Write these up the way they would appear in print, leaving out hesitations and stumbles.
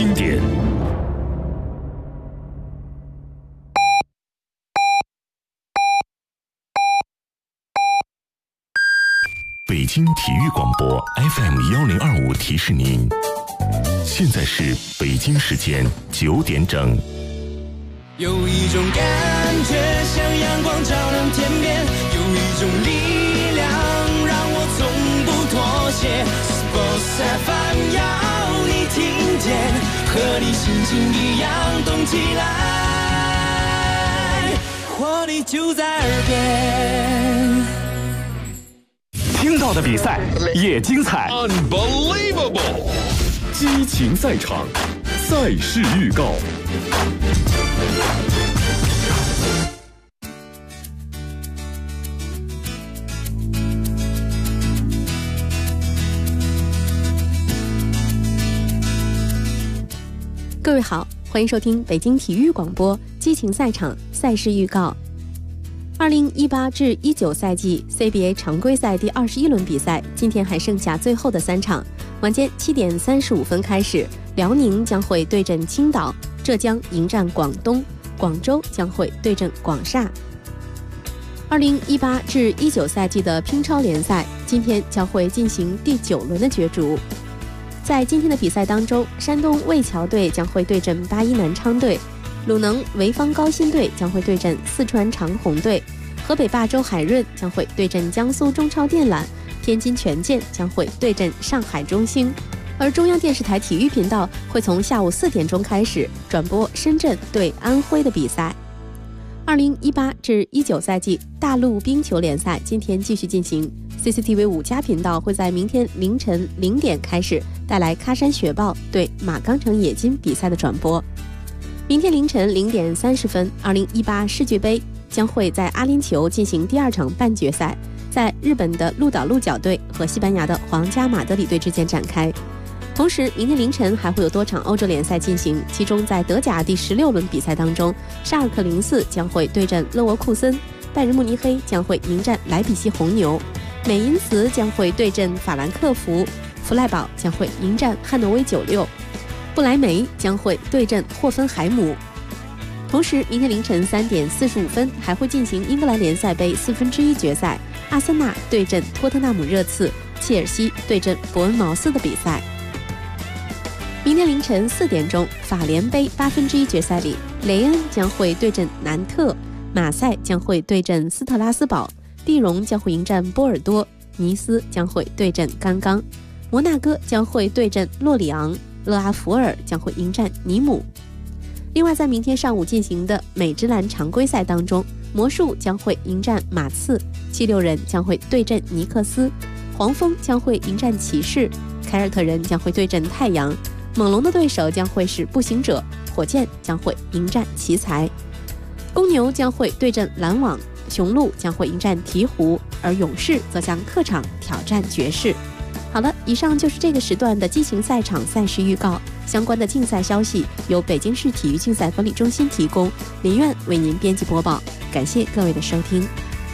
经典。北京体育广播 FM1025提示您，现在是北京时间9点整。 有一种感觉像阳光照亮天边，有一种力量让我从不妥协。Sports FM 要你听见，和你心情一样动起来，活力就在耳边。 听到的比赛也精彩 Unbelievable！ 激情赛场，赛事预告。 各位好，欢迎收听北京体育广播激情赛场赛事预告。2018至19赛季 CBA 常规赛第21轮比赛，今天还剩下最后的3场。晚间7点35分开始，辽宁将会对阵青岛，浙江迎战广东，广州将会对阵广厦。2018至19赛季的乒超联赛，今天将会进行第9轮的角逐。在今天的比赛当中，山东魏桥队将会对阵81南昌队，鲁能潍坊高新队将会对阵四川长虹队，河北霸州海润将会对阵江苏中超电缆，天津权健将会对阵上海中兴。而中央电视台体育频道会从下午4点钟开始转播深圳对安徽的比赛。2018至19赛季大陆冰球联赛今天继续进行， CCTV 5+频道会在明天凌晨0点开始带来喀山雪豹对马钢城冶金比赛的转播。明天凌晨0点30分，2018世俱杯将会在阿联酋进行第2场半决赛，在日本的鹿岛鹿角队和西班牙的皇家马德里队之间展开。同时，明天凌晨还会有多场欧洲联赛进行，其中在德甲第16轮比赛当中，沙尔克04将会对阵勒沃库森，拜仁慕尼黑将会迎战莱比锡红牛，美因茨将会对阵法兰克福，弗赖堡将会迎战汉诺威96，不莱梅将会对阵霍芬海姆。同时，明天凌晨3点45分还会进行英格兰联赛杯1/4决赛，阿森纳对阵托特纳姆热刺，切尔西对阵伯恩茅斯的比赛。明天凌晨4点钟，法联杯1/8决赛里，雷恩将会对阵南特，马赛将会对阵斯特拉斯堡，蒂荣将会迎战波尔多，尼斯将会对阵甘刚，摩纳哥将会对阵洛里昂，勒阿弗尔将会迎战尼姆。另外，在明天上午进行的美职篮常规赛当中，魔术将会迎战马刺，76人将会对阵尼克斯，黄蜂将会迎战骑士，凯尔特人将会对阵太阳，猛龙的对手将会是步行者，火箭将会迎战奇才，公牛将会对阵篮网，雄鹿将会迎战鹈鹕，而勇士则将客场挑战爵士。好了，以上就是这个时段的激情赛场赛事预告，相关的竞赛消息由北京市体育竞赛管理中心提供，林苑为您编辑播报，感谢各位的收听。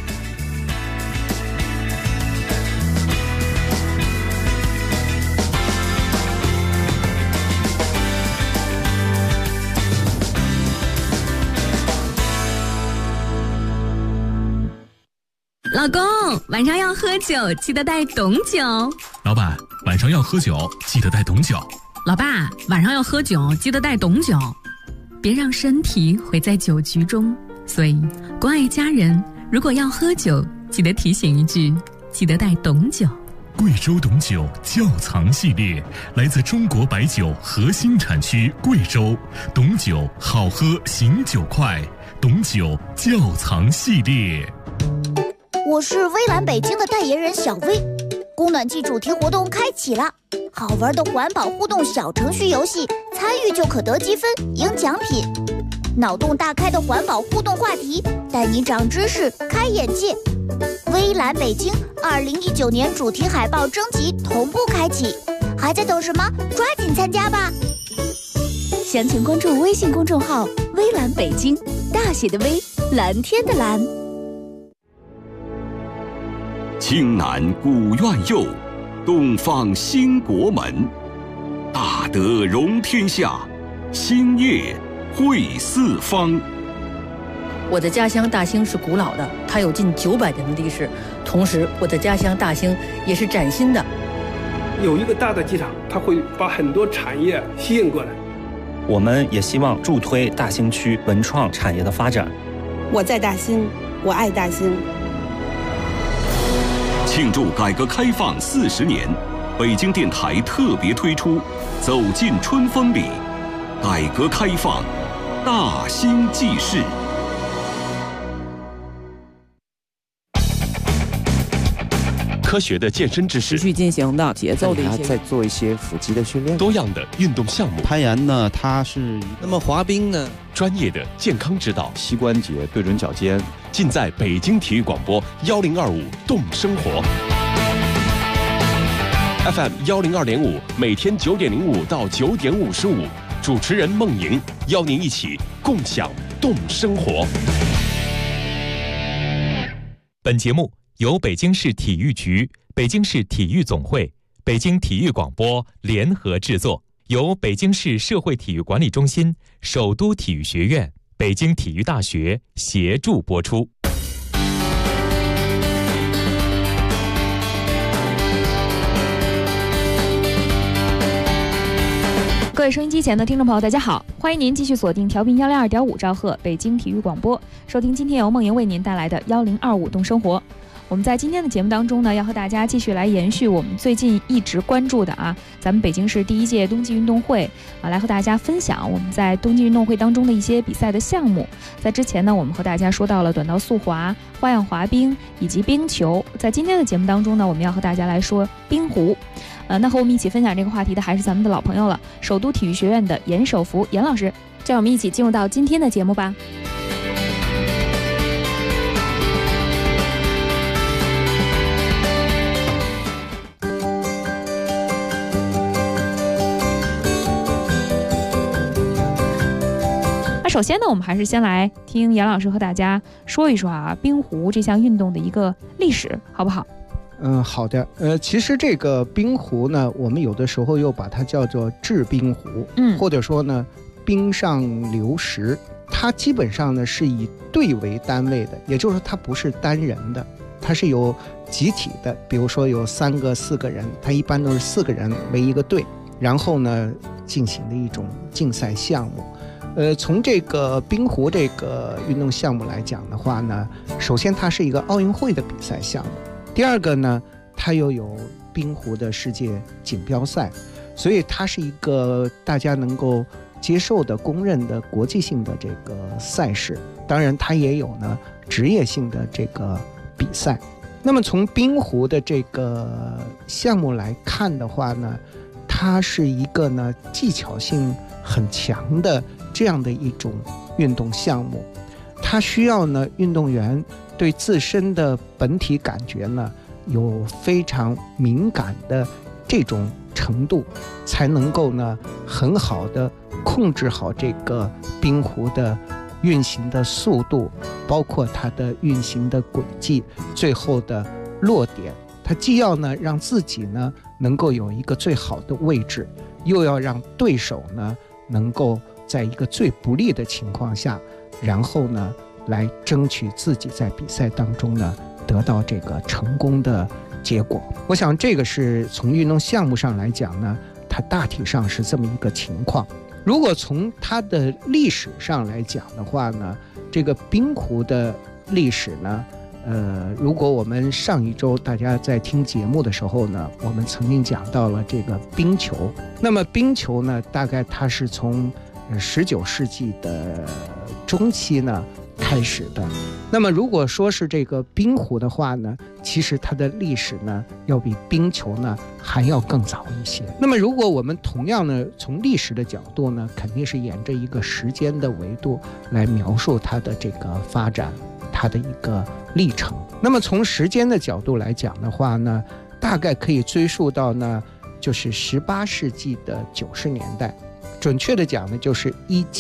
老公，晚上要喝酒，记得带董酒。 老板，晚上要喝酒，记得带董酒。 老爸，晚上要喝酒，记得带董酒。别让身体毁在酒局中。所以，关爱家人，如果要喝酒，记得提醒一句，记得带董酒。 贵州董酒窖藏系列，来自中国白酒核心产区贵州，董酒好喝醒酒快，董酒窖藏系列。 我是微蓝北京的代言人小薇，供暖季主题活动开启了，好玩的环保互动小程序游戏，参与就可得积分赢奖品，脑洞大开的环保互动话题，带你长知识开眼界。微蓝北京2019年主题海报征集同步开启，还在等什么？抓紧参加吧！详情关注微信公众号微蓝北京，大写的微，蓝天的蓝。 青南古院右，东方兴国门，大大德容天下，兴业惠四方。 我的家乡大兴是古老的，它有近900年的历史。同时，我的家乡大兴也是崭新的。 有一个大的机场，它会把很多产业吸引过来。 我们也希望助推大兴区文创产业的发展。 我在大兴，我爱大兴。 庆祝改革开放40年，北京电台特别推出《走进春风里》，改革开放大兴纪事。科学的健身知识， 持续进行的节奏的一些， 在做一些腹肌的训练， 多样的运动项目。 攀岩呢，它是那么滑冰呢， 专业的健康指导， 膝关节、对准脚尖， 尽在北京体育广播1025动生活 FM 102.5，每天9点05到9点55，主持人孟莹邀您一起共享动生活。 本节目由北京市体育局、北京市体育总会、北京体育广播联合制作，由北京市社会体育管理中心、首都体育学院、北京体育大学协助播出。 各位收音机前的听众朋友，大家好，欢迎您继续锁定调频102.5兆赫北京体育广播，收听今天由梦莹为您带来的1025动生活。我们在今天的节目当中呢，要和大家继续来延续我们最近一直关注的咱们北京市第1届冬季运动会来和大家分享我们在冬季运动会当中的一些比赛的项目。在之前呢，我们和大家说到了短道速滑、花样滑冰以及冰球。在今天的节目当中呢，我们要和大家来说冰壶。那和我们一起分享这个话题的还是咱们的老朋友了，首都体育学院的严守福严老师。就让我们一起进入到今天的节目吧。首先呢，我们还是先来听严老师和大家说一说冰壶这项运动的一个历史，好不好？ 好的。其实这个冰壶呢，我们有的时候又把它叫做制冰壶，或者说呢冰上流石。它基本上呢是以队为单位的，也就是说它不是单人的，它是有集体的。比如说有3个、4个人，它一般都是4个人为一个队，然后呢进行的一种竞赛项目。从这个冰壶这个运动项目来讲的话呢，首先它是一个奥运会的比赛项目，第二个呢，它又有冰壶的世界锦标赛，所以它是一个大家能够接受的、公认的国际性的这个赛事。当然，它也有呢职业性的这个比赛。那么从冰壶的这个项目来看的话呢，它是一个呢技巧性很强的这样的一种运动项目。它需要呢运动员对自身的本体感觉呢有非常敏感的这种程度，才能够呢很好的控制好这个冰壶的运行的速度，包括它的运行的轨迹，最后的落点。它既要呢让自己呢能够有一个最好的位置，又要让对手呢能够在一个最不利的情况下，然后呢来争取自己在比赛当中呢得到这个成功的结果。我想这个是从运动项目上来讲呢，它大体上是这么一个情况。如果从它的历史上来讲的话呢，这个冰壶的历史呢，如果我们上一周大家在听节目的时候呢，我们曾经讲到了这个冰球。那么冰球呢，大概它是从19世纪的中期呢开始的。那么如果说是这个冰壶的话呢，其实它的历史呢要比冰球呢还要更早一些。那么如果我们同样呢从历史的角度呢，肯定是沿着一个时间的维度来描述它的这个发展，它的一个历程。那么从时间的角度来讲的话呢，大概可以追溯到呢就是18世纪的90年代。准确的讲呢，就是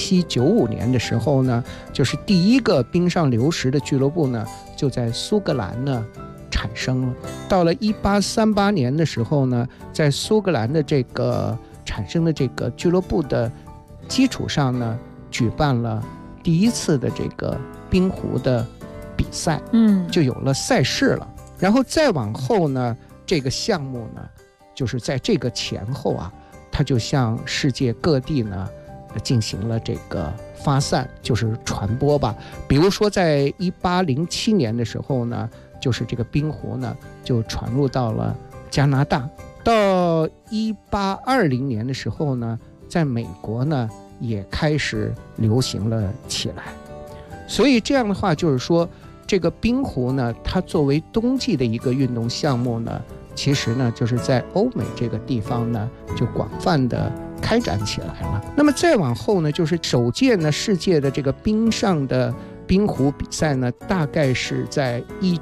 1795年的时候呢，就是第一个冰上流石的俱乐部呢就在苏格兰呢产生了。到了1838年的时候呢，在苏格兰的这个产生的这个俱乐部的基础上呢，举办了第一次的这个冰壶的比赛，就有了赛事了。然后再往后呢，这个项目呢，就是在这个前后啊，它就向世界各地呢进行了这个发散，就是传播吧。比如说在1807年的时候呢，就是这个冰壶呢就传入到了加拿大。到1820年的时候呢，在美国呢也开始流行了起来。所以这样的话就是说，这个冰壶呢，它作为冬季的一个运动项目呢，其实呢就是在欧美这个地方呢就广泛的开展起来了。那么再往后呢，就是首届呢世界的这个冰上的冰壶比赛呢，大概是在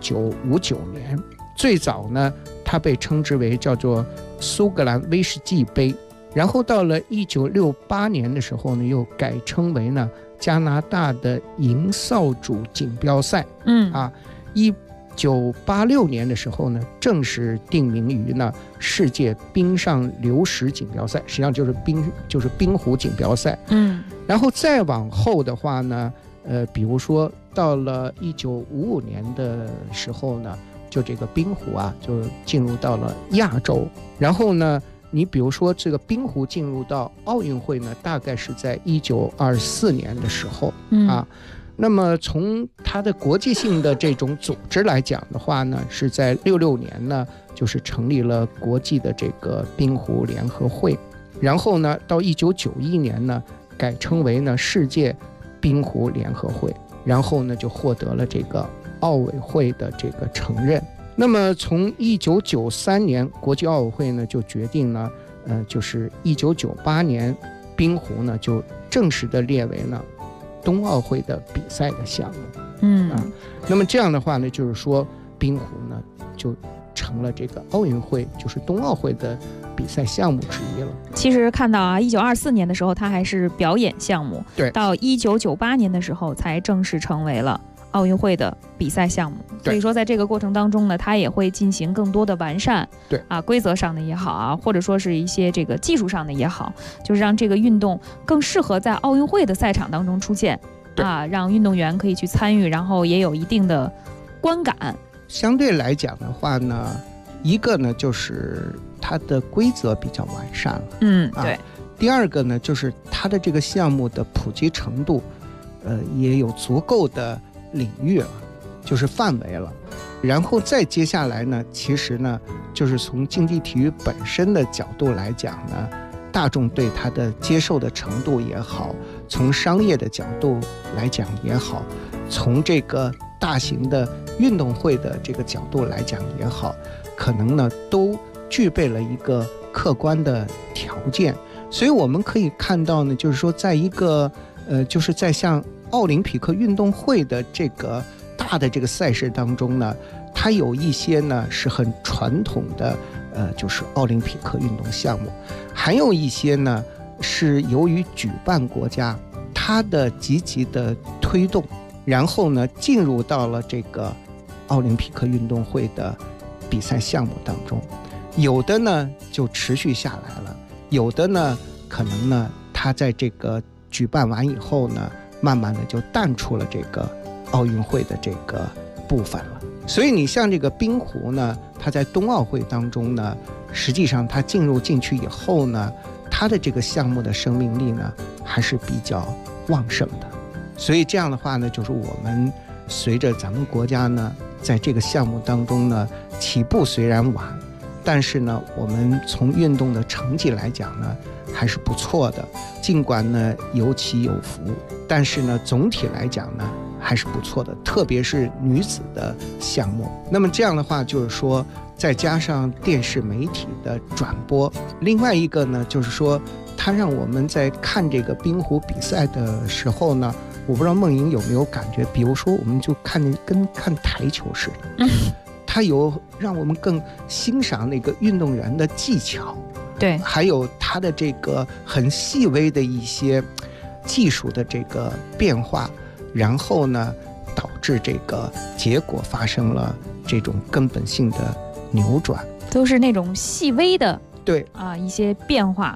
1959年。最早呢它被称之为叫做苏格兰威士忌杯，然后到了1968年的时候呢，又改称为呢加拿大的银扫帚锦标赛。1986年的时候呢，正式定名于呢世界冰上流石锦标赛，实际上就是冰壶锦标赛。然后再往后的话呢，比如说到了1955年的时候呢，就这个冰壶啊就进入到了亚洲。然后呢，你比如说这个冰壶进入到奥运会呢，大概是在1924年的时候那么从它的国际性的这种组织来讲的话呢，是在66年呢，就是成立了国际的这个冰壶联合会。然后呢，到1991年呢，改称为呢世界冰壶联合会。然后呢，就获得了这个奥委会的这个承认。那么从1993年国际奥委会呢就决定呢，就是1998年冰壶呢就正式的列为呢冬奥会的比赛的项目。那么这样的话呢，就是说冰壶呢就成了这个奥运会，就是冬奥会的比赛项目之一了。 其实看到啊，1924年的时候它还是表演项目， 对， 到1998年的时候才正式成为了奥运会的比赛项目。所以说在这个过程当中呢，它也会进行更多的完善， 对规则上的也好啊，或者说是一些这个技术上的也好，就是让这个运动更适合在奥运会的赛场当中出现让运动员可以去参与，然后也有一定的观感。 相对来讲的话呢，一个呢就是它的规则比较完善了， 对。 第二个呢，就是它的这个项目的普及程度，也有足够的领域了，就是范围了。然后再接下来呢，其实呢，就是从竞技体育本身的角度来讲呢，大众对它的接受的程度也好，从商业的角度来讲也好，从这个大型的运动会的这个角度来讲也好，可能呢都具备了一个客观的条件。所以我们可以看到呢，就是说在一个就是在像奥林匹克运动会的这个大的这个赛事当中呢，它有一些呢是很传统的就是奥林匹克运动项目，还有一些呢是由于举办国家它的积极的推动，然后呢进入到了这个奥林匹克运动会的比赛项目当中。有的呢就持续下来了，有的呢可能呢它在这个举办完以后呢，慢慢的就淡出了这个奥运会的这个部分了。所以你像这个冰壶呢，它在冬奥会当中呢，实际上它进去以后呢，它的这个项目的生命力呢还是比较旺盛的。所以这样的话呢，就是我们随着咱们国家呢在这个项目当中呢起步虽然晚，但是呢我们从运动的成绩来讲呢还是不错的。尽管呢有起有伏，但是呢总体来讲呢还是不错的，特别是女子的项目。那么这样的话就是说，再加上电视媒体的转播，另外一个呢就是说，它让我们在看这个冰壶比赛的时候呢，我不知道梦莹有没有感觉，比如说我们就跟看台球似的，它有让我们更欣赏那个运动员的技巧， 对， 还有它的这个很细微的一些技术的这个变化，然后呢导致这个结果发生了这种根本性的扭转， 都是那种细微的对一些变化。 对，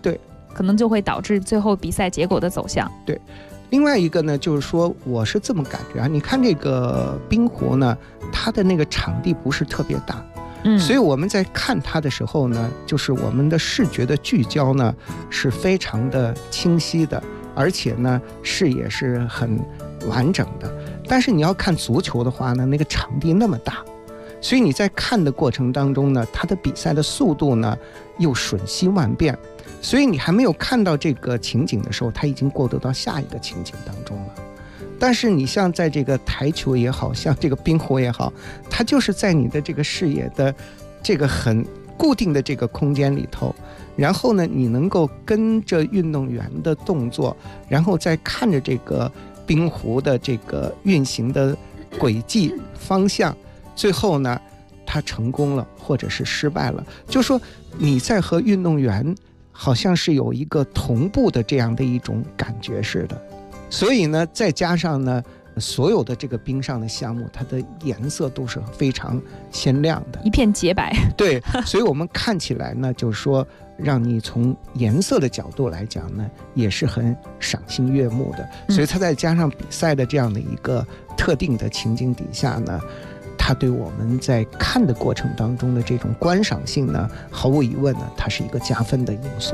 可能就会导致最后比赛结果的走向。 对，另外一个呢，就是说我是这么感觉啊，你看这个冰壶呢，它的那个场地不是特别大，所以我们在看它的时候呢，就是我们的视觉的聚焦呢是非常的清晰的，而且呢视野是很完整的。但是你要看足球的话呢，那个场地那么大，所以你在看的过程当中呢，它的比赛的速度呢又瞬息万变，所以你还没有看到这个情景的时候，它已经过渡到下一个情景当中了。但是你像在这个台球也好，像这个冰壶也好，它就是在你的这个视野的这个很固定的这个空间里头，然后呢你能够跟着运动员的动作，然后再看着这个冰壶的这个运行的轨迹方向，最后呢他成功了或者是失败了，就说你在和运动员好像是有一个同步的这样的一种感觉似的。所以呢再加上呢所有的这个冰上的项目，它的颜色都是非常鲜亮的， 一片洁白。 对，所以我们看起来呢，就是说让你从颜色的角度来讲呢，也是很赏心悦目的。所以它再加上比赛的这样的一个特定的情景底下呢，它对我们在看的过程当中的这种观赏性呢，毫无疑问呢，它是一个加分的因素。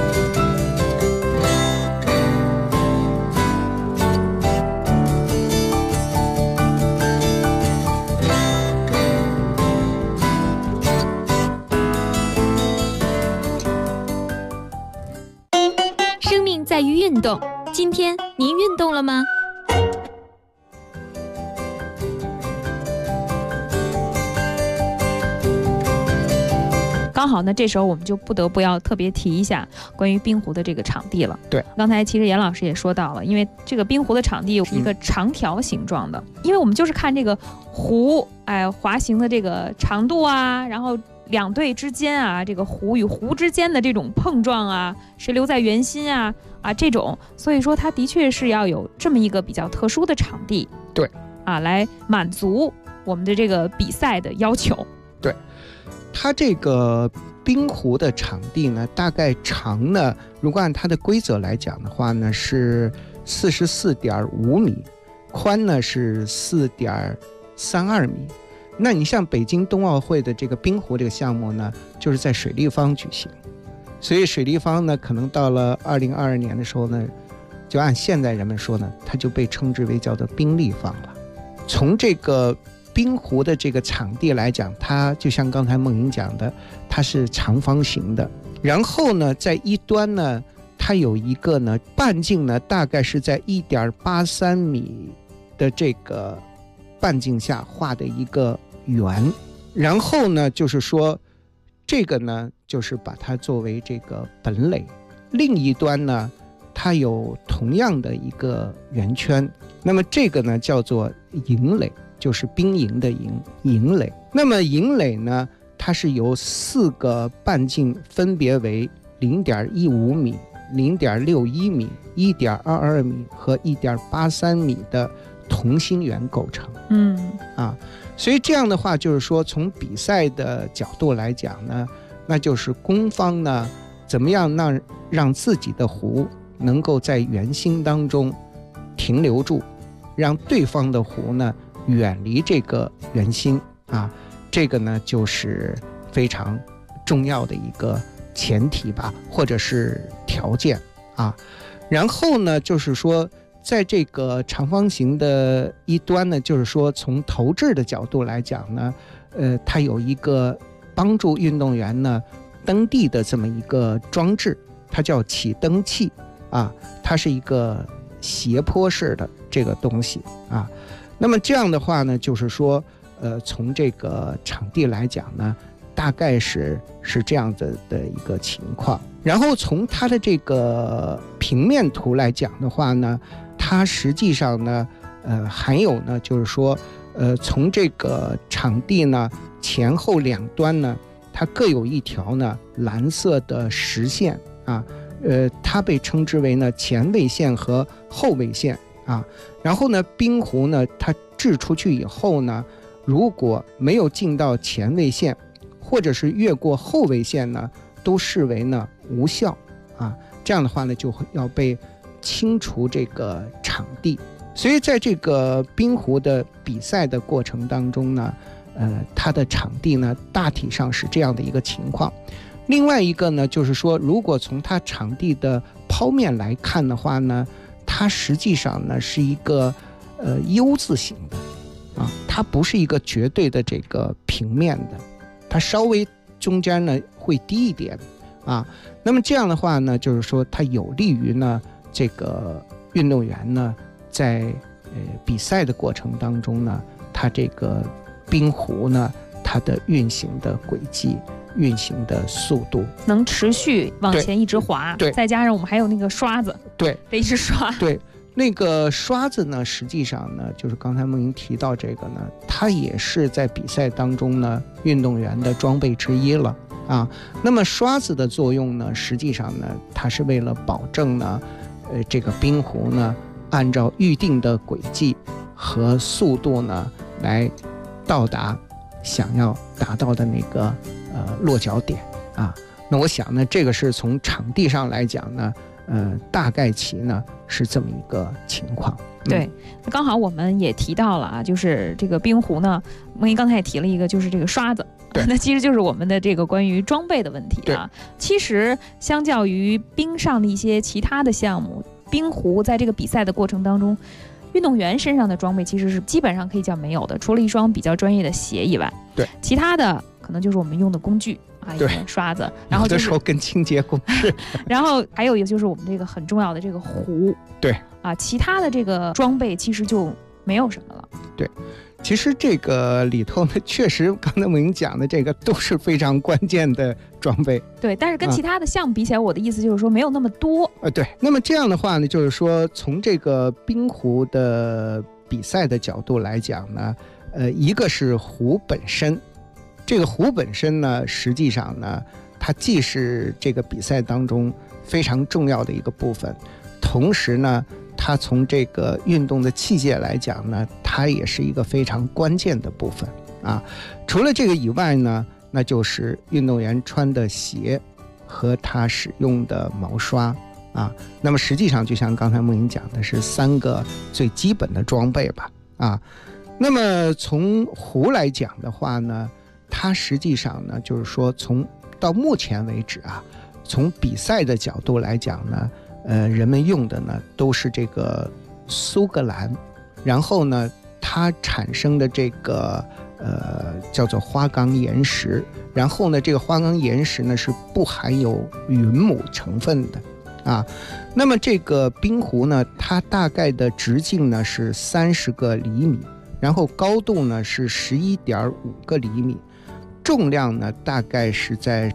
在于运动，今天您运动了吗？刚好呢，这时候我们就不得不要特别提一下关于冰壶的这个场地了。 对， 刚才其实严老师也说到了，因为这个冰壶的场地是一个长条形状的，因为我们就是看这个壶，滑行的这个长度啊，然后两队之间啊，这个壶与壶之间的这种碰撞啊，谁留在圆心啊这种，所以说它的确是要有这么一个比较特殊的场地， 对来满足我们的这个比赛的要求。 对，它这个冰壶的场地呢，大概长呢，如果按它的规则来讲的话呢，是44.5米，宽呢是4.32米。那你像北京冬奥会的这个冰壶这个项目呢，就是在水立方举行，所以水立方呢，可能到了2022年的时候呢，就按现在人们说呢，它就被称之为叫做冰立方了。从这个冰壶的这个场地来讲，它就像刚才梦莹讲的，它是长方形的，然后呢，在一端呢，它有一个呢半径呢，大概是在1.83米的这个半径下画的一个圆，然后呢就是说这个呢就是把它作为这个本垒，另一端呢它有同样的一个圆圈，那么这个呢叫做营垒，就是兵营的营垒。那么营垒呢，它是由4个半径分别为0.15米、0.61米、1.22米和1.83米的同心圆构成。所以这样的话就是说，从比赛的角度来讲呢，那就是攻方呢怎么样让自己的壶能够在圆心当中停留住，让对方的壶呢远离这个圆心这个呢就是非常重要的一个前提吧，或者是条件然后呢就是说，在这个长方形的一端呢，就是说从投掷的角度来讲呢，它有一个帮助运动员呢登地的这么一个装置，它叫起登器它是一个斜坡式的这个东西那么这样的话呢，就是说从这个场地来讲呢，大概是这样子的一个情况。然后从它的这个平面图来讲的话呢，它实际上呢还有呢就是说从这个场地呢前后两端呢，它各有一条呢蓝色的实线它被称之为呢前卫线和后卫线然后呢冰壶呢它掷出去以后呢，如果没有进到前卫线或者是越过后卫线呢，都视为呢无效这样的话呢就要被清除这个场地。所以在这个冰壶的比赛的过程当中呢，它的场地呢大体上是这样的一个情况。另外一个呢，就是说如果从它场地的剖面来看的话呢，它实际上呢是一个U 字形的啊，它不是一个绝对的这个平面的，它稍微中间呢会低一点啊。那么这样的话呢，就是说它有利于呢这个运动员呢在比赛的过程当中呢，它这个冰壶呢它的运行的轨迹、运行的速度能持续往前一直滑。 对， 再加上我们还有那个刷子， 对， 得一直刷。 对，那个刷子呢，实际上呢，就是刚才梦莹提到这个呢，它也是在比赛当中呢运动员的装备之一了啊。那么刷子的作用呢，实际上呢，它是为了保证呢，这个冰壶呢按照预定的轨迹和速度呢来到达想要达到的那个落脚点啊。那我想呢，这个是从场地上来讲呢，大概其呢是这么一个情况。 对，刚好我们也提到了啊，就是这个冰壶呢，梦莹刚才也提了一个，就是这个刷子。那其实就是我们的这个关于装备的问题啊。其实相较于冰上的一些其他的项目，冰壶在这个比赛的过程当中，运动员身上的装备其实是基本上可以叫没有的，除了一双比较专业的鞋以外， 对， 其他的可能就是我们用的工具啊，一些刷子，然后有的时候跟清洁工是， 然后还有一个就是我们这个很重要的这个壶， 对啊，其他的这个装备其实就没有什么了。 对，其实这个里头呢，确实刚才我们讲的这个都是非常关键的装备。 对，但是跟其他的项目比起来，我的意思就是说没有那么多。 对，那么这样的话呢，就是说从这个冰壶的比赛的角度来讲呢，一个是壶本身，这个壶本身呢，实际上呢，它既是这个比赛当中非常重要的一个部分，同时呢，它从这个运动的器械来讲呢，它也是一个非常关键的部分啊。除了这个以外呢，那就是运动员穿的鞋和他使用的毛刷啊。那么实际上就像刚才梦莹讲的，是3个最基本的装备吧啊。那么从壶来讲的话呢，它实际上呢，就是说从到目前为止啊，从比赛的角度来讲呢，人们用的呢都是这个苏格兰，然后呢它产生的这个叫做花岗岩石，然后呢这个花岗岩石呢是不含有云母成分的啊。那么这个冰壶呢，它大概的直径呢是30个厘米，然后高度呢是11.5个厘米，重量呢大概是在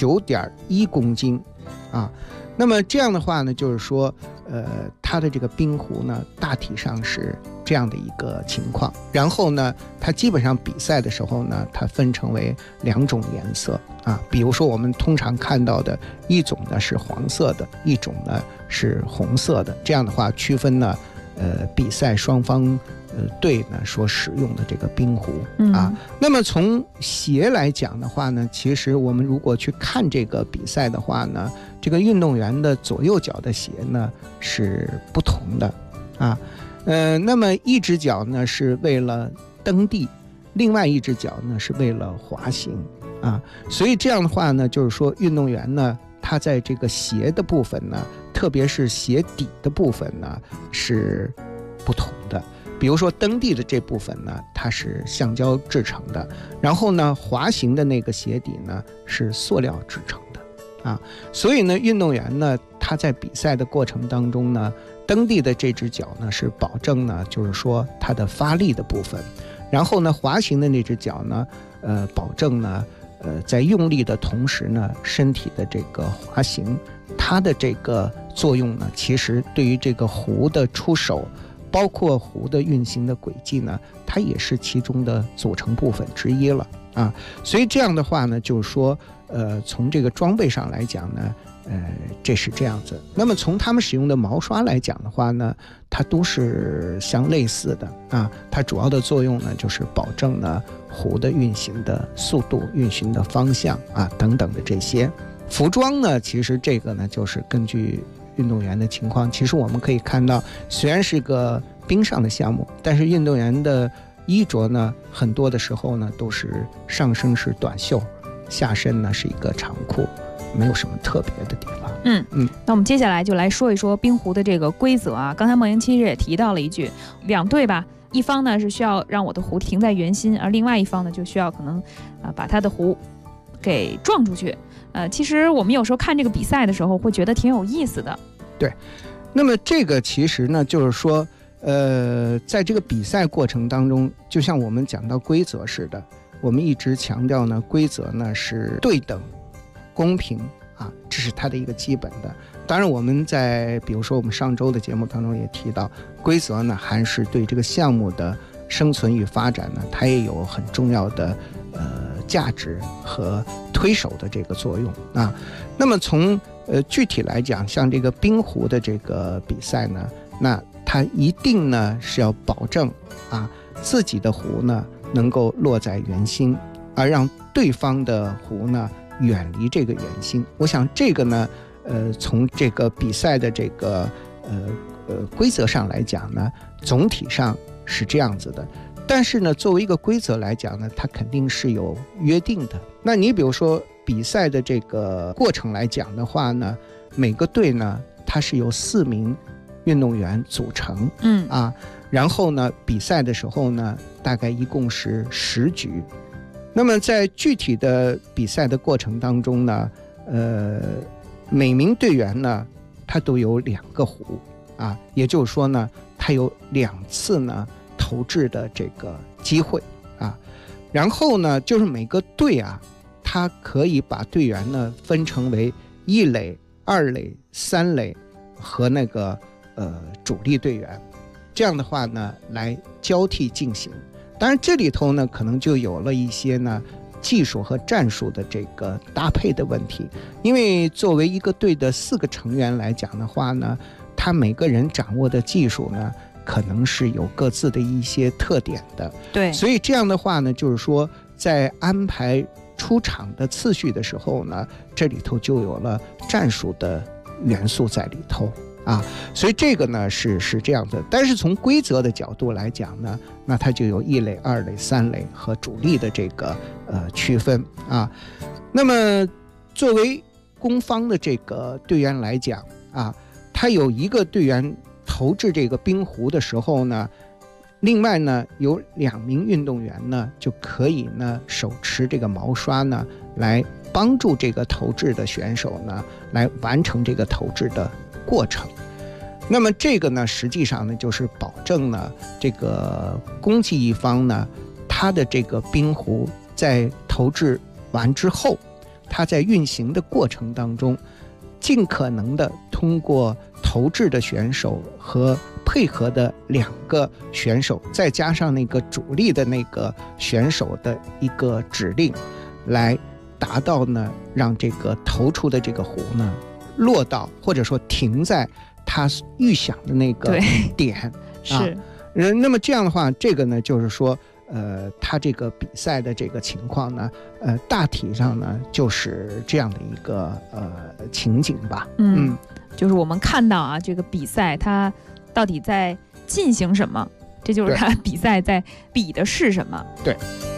19.1公斤啊。那么这样的话呢，就是说它的这个冰壶呢大体上是这样的一个情况。然后呢它基本上比赛的时候呢，它分成为2种颜色啊，比如说我们通常看到的一种呢是黄色的，一种呢是红色的，这样的话区分呢比赛双方队呢所使用的这个冰壶啊。那么从鞋来讲的话呢，其实我们如果去看这个比赛的话呢，这个运动员的左右脚的鞋呢是不同的啊。那么一只脚呢是为了蹬地，另外一只脚呢是为了滑行啊。所以这样的话呢，就是说运动员呢，他在这个鞋的部分呢，特别是鞋底的部分呢是不同的。比如说蹬地的这部分呢，它是橡胶制成的，然后呢滑行的那个鞋底呢是塑料制成的啊。所以呢运动员呢，他在比赛的过程当中呢，蹬地的这只脚呢是保证呢，就是说它的发力的部分，然后呢滑行的那只脚呢保证呢在用力的同时呢，身体的这个滑行，它的这个作用呢，其实对于这个壶的出手，包括壶的运行的轨迹呢，它也是其中的组成部分之一了啊。所以这样的话呢，就是说从这个装备上来讲呢，这是这样子。那么从他们使用的毛刷来讲的话呢，它都是相类似的啊。它主要的作用呢，就是保证呢壶的运行的速度、运行的方向啊等等的这些服装呢，其实这个呢就是根据运动员的情况，其实我们可以看到，虽然是个冰上的项目，但是运动员的衣着呢，很多的时候呢都是上身是短袖，下身呢是一个长裤，没有什么特别的地方。 那我们接下来就来说一说冰壶的这个规则啊。刚才孟莹其实也提到了一句，两队吧，一方呢是需要让我的壶停在圆心，而另外一方呢就需要可能把他的壶给撞出去。其实我们有时候看这个比赛的时候会觉得挺有意思的。 对，那么这个其实呢就是说在这个比赛过程当中，就像我们讲到规则似的，我们一直强调呢，规则呢是对等公平啊，这是它的一个基本的。当然我们在比如说我们上周的节目当中也提到，规则呢还是对这个项目的生存与发展呢，它也有很重要的价值和推手的这个作用啊。那么从具体来讲，像这个冰壶的这个比赛呢，那它一定呢是要保证啊自己的壶呢能够落在圆心，而让对方的壶呢远离这个圆心。我想这个呢从这个比赛的这个规则上来讲呢，总体上是这样子的。但是呢，作为一个规则来讲呢，它肯定是有约定的。那你比如说比赛的这个过程来讲的话呢，每个队呢它是由4名运动员组成，然后呢比赛的时候呢大概一共是10局。那么在具体的比赛的过程当中呢，每名队员呢他都有2个壶啊，也就是说呢他有2次呢投掷的这个机会啊。然后呢就是每个队啊，他可以把队员呢分成为1垒、2垒、3垒和那个主力队员，这样的话呢来交替进行。当然这里头呢可能就有了一些呢技术和战术的这个搭配的问题，因为作为一个队的4个成员来讲的话呢，他每个人掌握的技术呢可能是有各自的一些特点的。 对， 所以这样的话呢，就是说在安排出场的次序的时候呢，这里头就有了战术的元素在里头啊。所以这个呢是这样的。但是从规则的角度来讲呢，那它就有1垒、2垒、3垒和主力的这个区分啊。那么作为攻方的这个队员来讲啊，他有一个队员投掷这个冰壶的时候呢，另外呢有2名运动员呢就可以呢手持这个毛刷呢来帮助这个投掷的选手呢来完成这个投掷的过程。那么这个呢实际上呢就是保证呢这个攻击一方呢，他的这个冰壶在投掷完之后，他在运行的过程当中尽可能的通过投掷的选手和配合的2个选手，再加上那个主力的那个选手的一个指令，来达到呢让这个投出的这个壶呢落到或者说停在他预想的那个点是。 那么这样的话，这个呢就是说他这个比赛的这个情况呢大体上呢就是这样的一个情景吧。 就是我们看到啊，这个比赛它到底在进行什么，这就是它比赛在比的是什么。 对。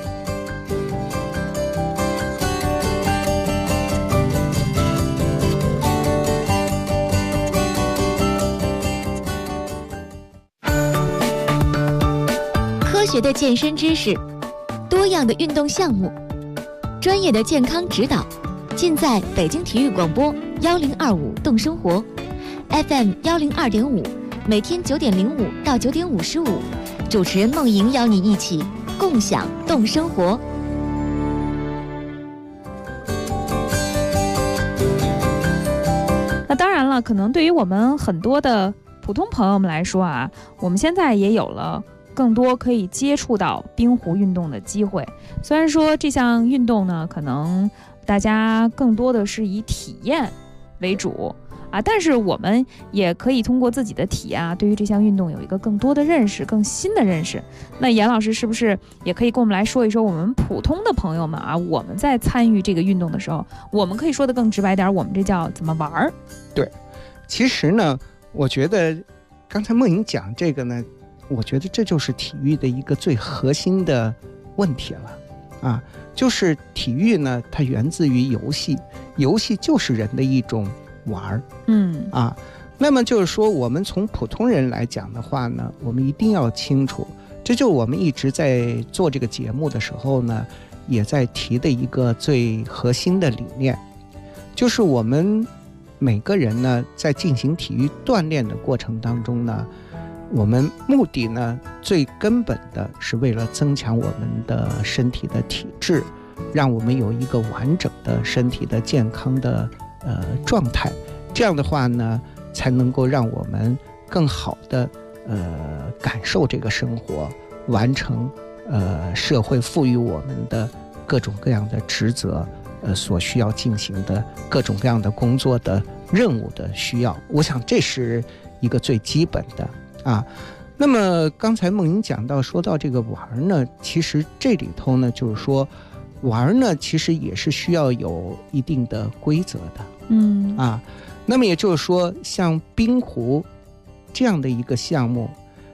科学的健身知识，多样的运动项目，专业的健康指导，尽在北京体育广播1025动生活 FM 102.5，每天9点05到9点55，主持人孟莹邀你一起共享动生活。 那当然了，可能对于我们很多的普通朋友们来说啊，我们现在也有了更多可以接触到冰壶运动的机会。虽然说这项运动呢，可能大家更多的是以体验为主啊。但是我们也可以通过自己的体验啊，对于这项运动有一个更多的认识，更新的认识。那严老师是不是也可以跟我们来说一说，我们普通的朋友们啊，我们在参与这个运动的时候，我们可以说的更直白点，我们这叫怎么玩儿？ 对，其实呢，我觉得刚才梦莹讲这个呢，我觉得这就是体育的一个最核心的问题了啊，就是体育呢，它源自于游戏，游戏就是人的一种玩儿，那么就是说，我们从普通人来讲的话呢，我们一定要清楚，这就是我们一直在做这个节目的时候呢，也在提的一个最核心的理念，就是我们每个人呢，在进行体育锻炼的过程当中呢，我们目的呢，最根本的是为了增强我们的身体的体质，让我们有一个完整的身体的健康的状态。这样的话呢，才能够让我们更好的感受这个生活，完成社会赋予我们的各种各样的职责，所需要进行的各种各样的工作的任务的需要。我想这是一个最基本的啊。那么刚才梦莹讲到说到这个玩呢，其实这里头呢，就是说玩呢，其实也是需要有一定的规则的，那么也就是说，像冰壶这样的一个项目，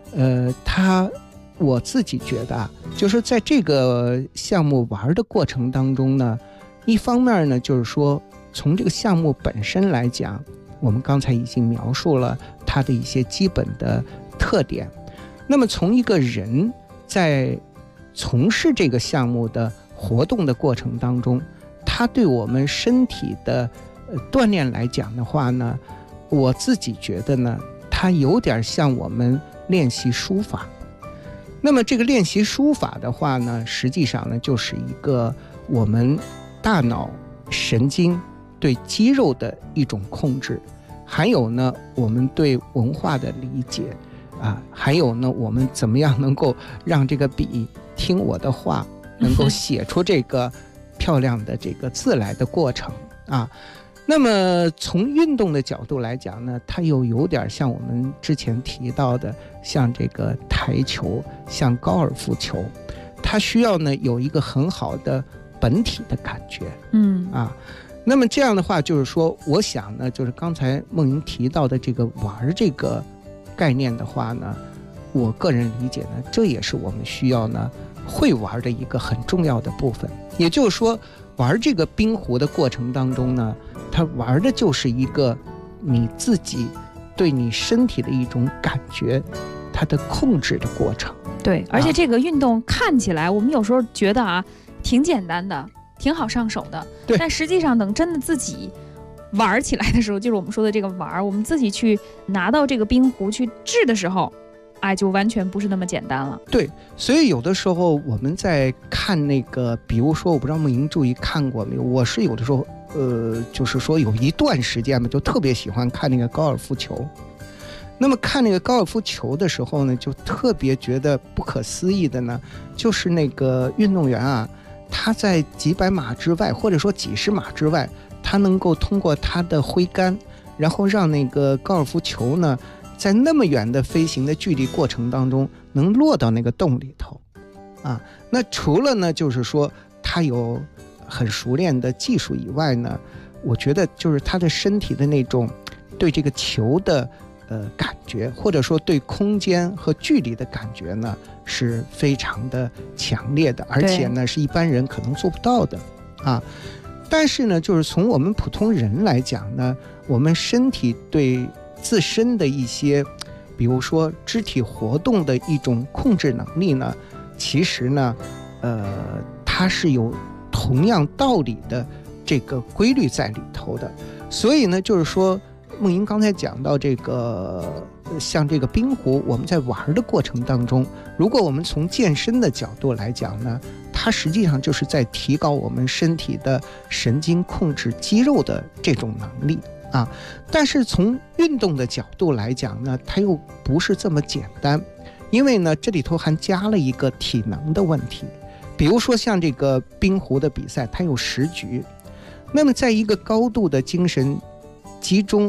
我自己觉得啊，就是在这个项目玩的过程当中呢，一方面呢，就是说从这个项目本身来讲，我们刚才已经描述了它的一些基本的特点。那么从一个人在从事这个项目的活动的过程当中，他对我们身体的锻炼来讲的话呢，我自己觉得呢，它有点像我们练习书法。那么这个练习书法的话呢，实际上呢，就是一个我们大脑神经对肌肉的一种控制，还有呢，我们对文化的理解还有呢，我们怎么样能够让这个笔听我的话，能够写出这个漂亮的这个字来的过程啊。那么从运动的角度来讲呢，它又有点像我们之前提到的，像这个台球，像高尔夫球，它需要呢有一个很好的本体的感觉，那么这样的话，就是说，我想呢，就是刚才梦莹提到的这个玩这个概念的话呢，我个人理解呢，这也是我们需要呢会玩的一个很重要的部分。也就是说，玩这个冰壶的过程当中呢，它玩的就是一个你自己对你身体的一种感觉，它的控制的过程。 对，而且这个运动看起来，我们有时候觉得挺简单的，挺好上手的，但实际上等真的自己玩起来的时候，就是我们说的这个玩，我们自己去拿到这个冰壶去制的时候，就完全不是那么简单了。对， 所以有的时候我们在看那个，比如说我不知道梦莹注意看过没有，我是有的时候就是说有一段时间嘛，就特别喜欢看那个高尔夫球。那么看那个高尔夫球的时候呢，就特别觉得不可思议的呢，就是那个运动员他在几百码之外，或者说几十码之外，他能够通过他的挥杆，然后让那个高尔夫球呢，在那么远的飞行的距离过程当中，能落到那个洞里头那除了呢，就是说他有很熟练的技术以外呢，我觉得就是他的身体的那种对这个球的感觉，或者说对空间和距离的感觉呢，是非常的强烈的，而且呢是一般人可能做不到的但是呢，就是从我们普通人来讲呢，我们身体对自身的一些，比如说肢体活动的一种控制能力呢，其实呢它是有同样道理的这个规律在里头的。所以呢，就是说梦莹刚才讲到这个像这个冰壶，我们在玩的过程当中，如果我们从健身的角度来讲呢，它实际上就是在提高我们身体的神经控制肌肉的这种能力但是从运动的角度来讲呢，它又不是这么简单，因为呢这里头还加了一个体能的问题。比如说像这个冰壶的比赛，它有10局，那么在一个高度的精神集中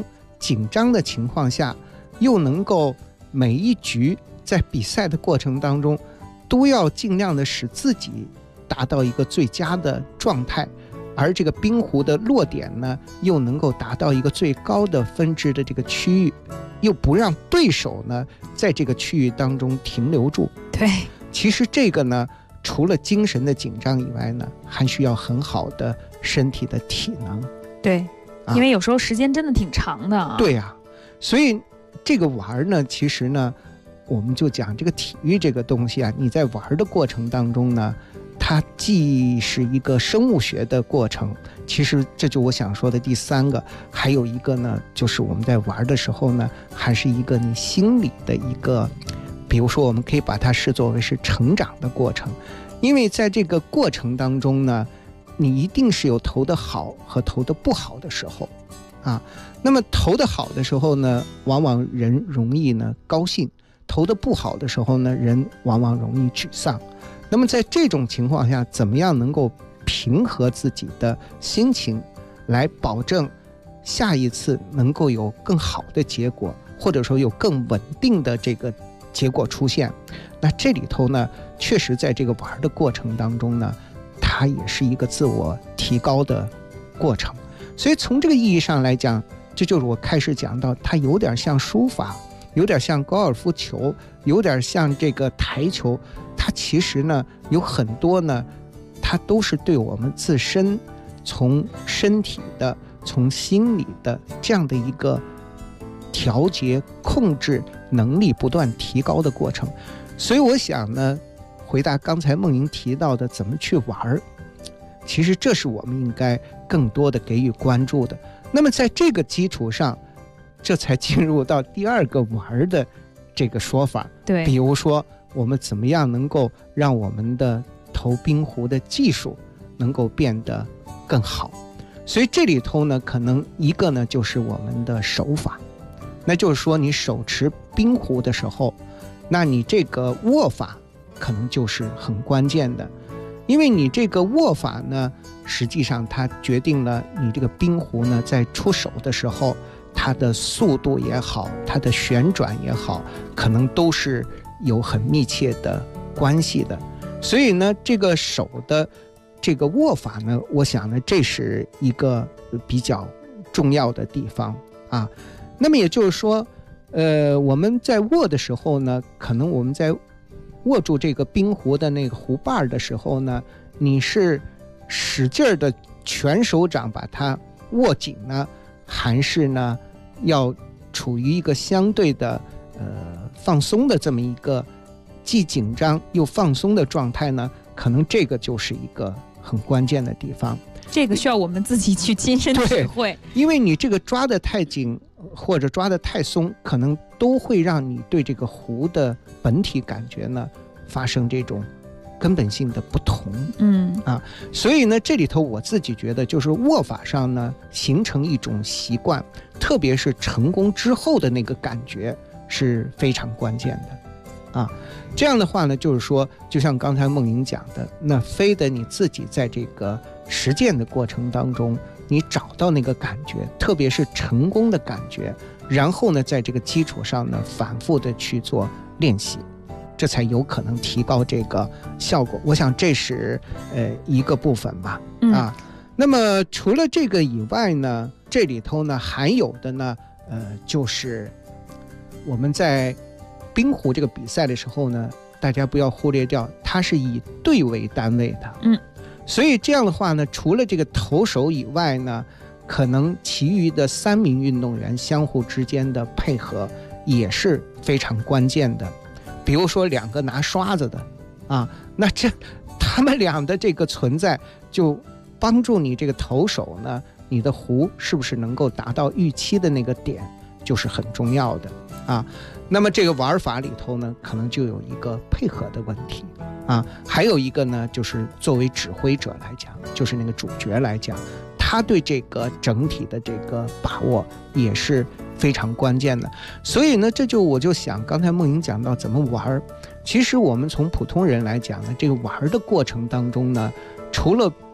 紧张的情况下，又能够每一局在比赛的过程当中都要尽量的使自己达到一个最佳的状态，而这个冰壶的落点呢，又能够达到一个最高的分支的这个区域，又不让对手呢在这个区域当中停留住。 对， 其实这个呢，除了精神的紧张以外呢，还需要很好的身体的体能。 对，因为有时候时间真的挺长的啊。 对啊，所以这个玩呢，其实呢，我们就讲这个体育这个东西啊，你在玩的过程当中呢，它既是一个生物学的过程，其实这就我想说的第三个，还有一个呢，就是我们在玩的时候呢，还是一个你心理的一个，比如说我们可以把它视作为是成长的过程，因为在这个过程当中呢，你一定是有投得好和投得不好的时候啊。那么投得好的时候呢，往往人容易呢高兴，投得不好的时候呢，人往往容易沮丧。那么在这种情况下，怎么样能够平和自己的心情，来保证下一次能够有更好的结果，或者说有更稳定的这个结果出现？那这里头呢，确实在这个玩的过程当中呢，它也是一个自我提高的过程。所以从这个意义上来讲，这就是我开始讲到，它有点像书法，有点像高尔夫球，有点像这个台球，它其实呢有很多呢，它都是对我们自身从身体的、从心理的这样的一个调节、控制能力不断提高的过程。所以我想呢，回答刚才梦莹提到的怎么去玩，其实这是我们应该更多的给予关注的。那么在这个基础上，这才进入到第二个玩的这个说法。 对， 比如说我们怎么样能够让我们的投冰壶的技术能够变得更好。所以这里头呢，可能一个呢就是我们的手法，那就是说你手持冰壶的时候，那你这个握法可能就是很关键的。因为你这个握法呢，实际上它决定了你这个冰壶呢在出手的时候，它的速度也好，它的旋转也好，可能都是有很密切的关系的。所以呢，这个手的这个握法呢，我想呢，这是一个比较重要的地方啊。那么也就是说，我们在握的时候呢，可能我们在握住这个冰壶的那个壶把的时候呢，你是使劲的全手掌把它握紧呢，还是呢要处于一个相对的放松的这么一个既紧张又放松的状态呢？可能这个就是一个很关键的地方。 这个需要我们自己去亲身体会， 因为你这个抓得太紧或者抓得太松，可能都会让你对这个壶的本体感觉呢发生这种根本性的不同。所以呢，这里头我自己觉得就是握法上呢形成一种习惯，特别是成功之后的那个感觉是非常关键的。这样的话呢，就是说就像刚才梦莹讲的，那非得你自己在这个实践的过程当中，你找到那个感觉，特别是成功的感觉，然后呢在这个基础上呢反复的去做练习，这才有可能提高这个效果。我想这是一个部分吧。那么除了这个以外呢，这里头呢还有的呢就是我们在冰壶这个比赛的时候呢，大家不要忽略掉，它是以队为单位的。所以这样的话呢，除了这个投手以外呢，可能其余的3名运动员相互之间的配合也是非常关键的。比如说2个拿刷子的那这他们俩的这个存在就帮助你这个投手呢，你的壶是不是能够达到预期的那个点，就是很重要的。那么这个玩法里头呢，可能就有一个配合的问题还有一个呢，就是作为指挥者来讲，就是那个主角来讲，他对这个整体的这个把握也是非常关键的。所以呢，我就想刚才梦莹讲到怎么玩，其实我们从普通人来讲呢，这个玩的过程当中呢，除了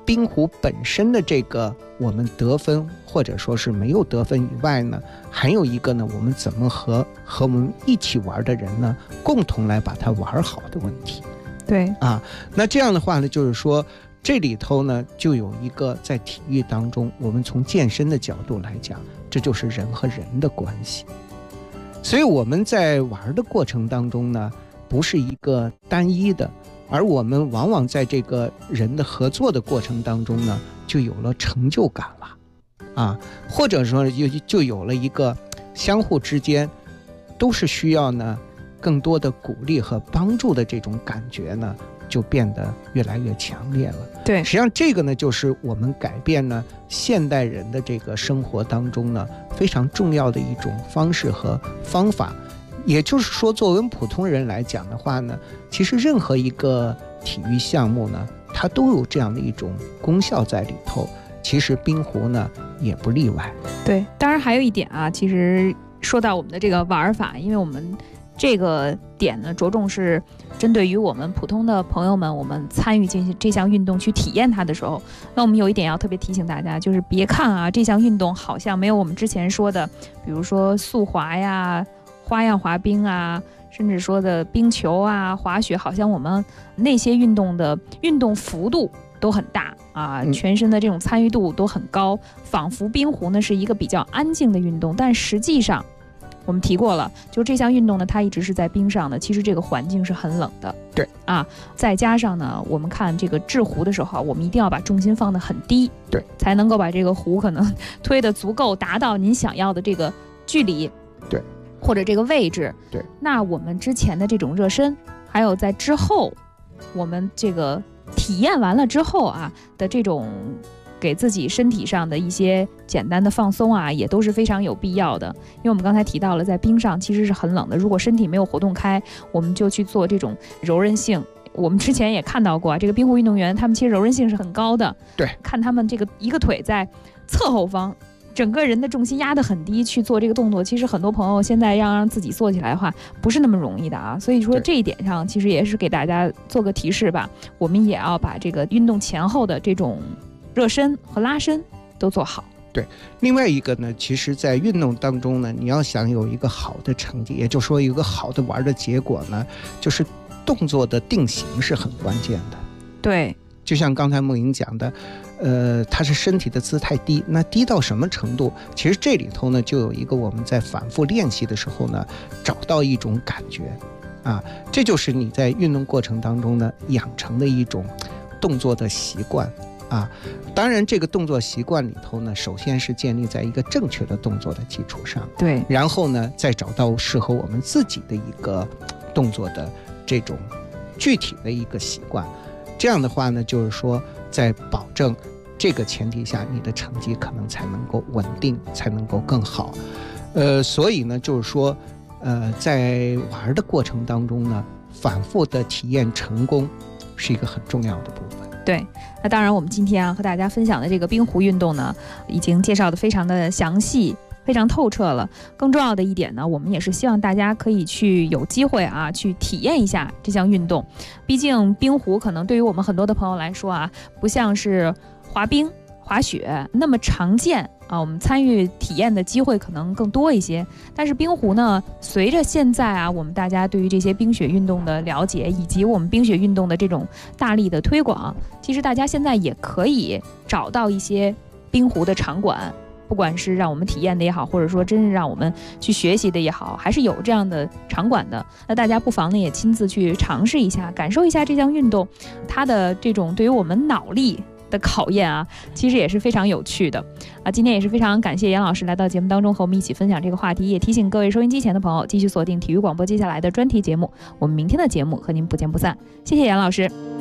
冰壶本身的这个我们得分或者说是没有得分以外呢，还有一个呢，我们怎么和我们一起玩的人呢，共同来把它玩好的问题。 对啊，那这样的话呢，就是说这里头呢就有一个在体育当中，我们从健身的角度来讲，这就是人和人的关系。所以我们在玩的过程当中呢，不是一个单一的，而我们往往在这个人的合作的过程当中呢，就有了成就感了啊，或者说就有了一个相互之间都是需要呢更多的鼓励和帮助的这种感觉呢，就变得越来越强烈了。 对， 实际上这个呢，就是我们改变呢现代人的这个生活当中呢非常重要的一种方式和方法。也就是说，作为我们普通人来讲的话呢，其实任何一个体育项目呢，它都有这样的一种功效在里头。其实冰壶呢也不例外。 对，当然还有一点啊，其实说到我们的这个玩法，因为我们这个点呢，着重是针对于我们普通的朋友们，我们参与这项运动去体验它的时候，那我们有一点要特别提醒大家，就是别看啊，这项运动好像没有我们之前说的，比如说速滑呀、花样滑冰啊，甚至说的冰球啊、滑雪，好像我们那些运动的运动幅度都很大啊，全身的这种参与度都很高，仿佛冰壶呢是一个比较安静的运动，但实际上我们提过了，就这项运动呢，它一直是在冰上的，其实这个环境是很冷的。 对啊，再加上呢，我们看这个制壶的时候，我们一定要把重心放得很低， 对， 才能够把这个壶可能推得足够达到您想要的这个距离， 对， 或者这个位置。 对， 那我们之前的这种热身，还有在之后我们这个体验完了之后啊的这种给自己身体上的一些简单的放松啊，也都是非常有必要的。因为我们刚才提到了，在冰上其实是很冷的，如果身体没有活动开，我们就去做这种柔韧性。我们之前也看到过啊，这个冰壶运动员他们其实柔韧性是很高的。 对， 看他们这个一个腿在侧后方，整个人的重心压得很低去做这个动作，其实很多朋友现在要让自己做起来的话，不是那么容易的啊。所以说这一点上，其实也是给大家做个提示吧。我们也要把这个运动前后的这种热身和拉伸都做好。 对，另外一个呢，其实在运动当中呢，你要想有一个好的成绩，也就是说有一个好的玩的结果呢，就是动作的定型是很关键的。 对， 就像刚才梦莹讲的，它是身体的姿态低，那低到什么程度？其实这里头呢，就有一个我们在反复练习的时候呢，找到一种感觉啊，这就是你在运动过程当中呢养成的一种动作的习惯啊。当然这个动作习惯里头呢，首先是建立在一个正确的动作的基础上， 对， 然后呢再找到适合我们自己的一个动作的这种具体的一个习惯。这样的话呢，就是说在保证这个前提下，你的成绩可能才能够稳定，才能够更好。所以呢，就是说在玩的过程当中呢，反复的体验成功是一个很重要的部分。 对，那当然我们今天啊和大家分享的这个冰壶运动呢，已经介绍的非常的详细，非常透彻了。更重要的一点呢，我们也是希望大家可以去有机会啊去体验一下这项运动。毕竟冰壶可能对于我们很多的朋友来说啊，不像是滑冰、滑雪那么常见啊，我们参与体验的机会可能更多一些。但是冰壶呢，随着现在啊我们大家对于这些冰雪运动的了解，以及我们冰雪运动的这种大力的推广，其实大家现在也可以找到一些冰壶的场馆，不管是让我们体验的也好，或者说真是让我们去学习的也好，还是有这样的场馆的。那大家不妨呢也亲自去尝试一下，感受一下这项运动它的这种对于我们脑力的考验啊，其实也是非常有趣的啊。今天也是非常感谢杨老师来到节目当中和我们一起分享这个话题，也提醒各位收音机前的朋友继续锁定体育广播接下来的专题节目，我们明天的节目和您不见不散。谢谢杨老师。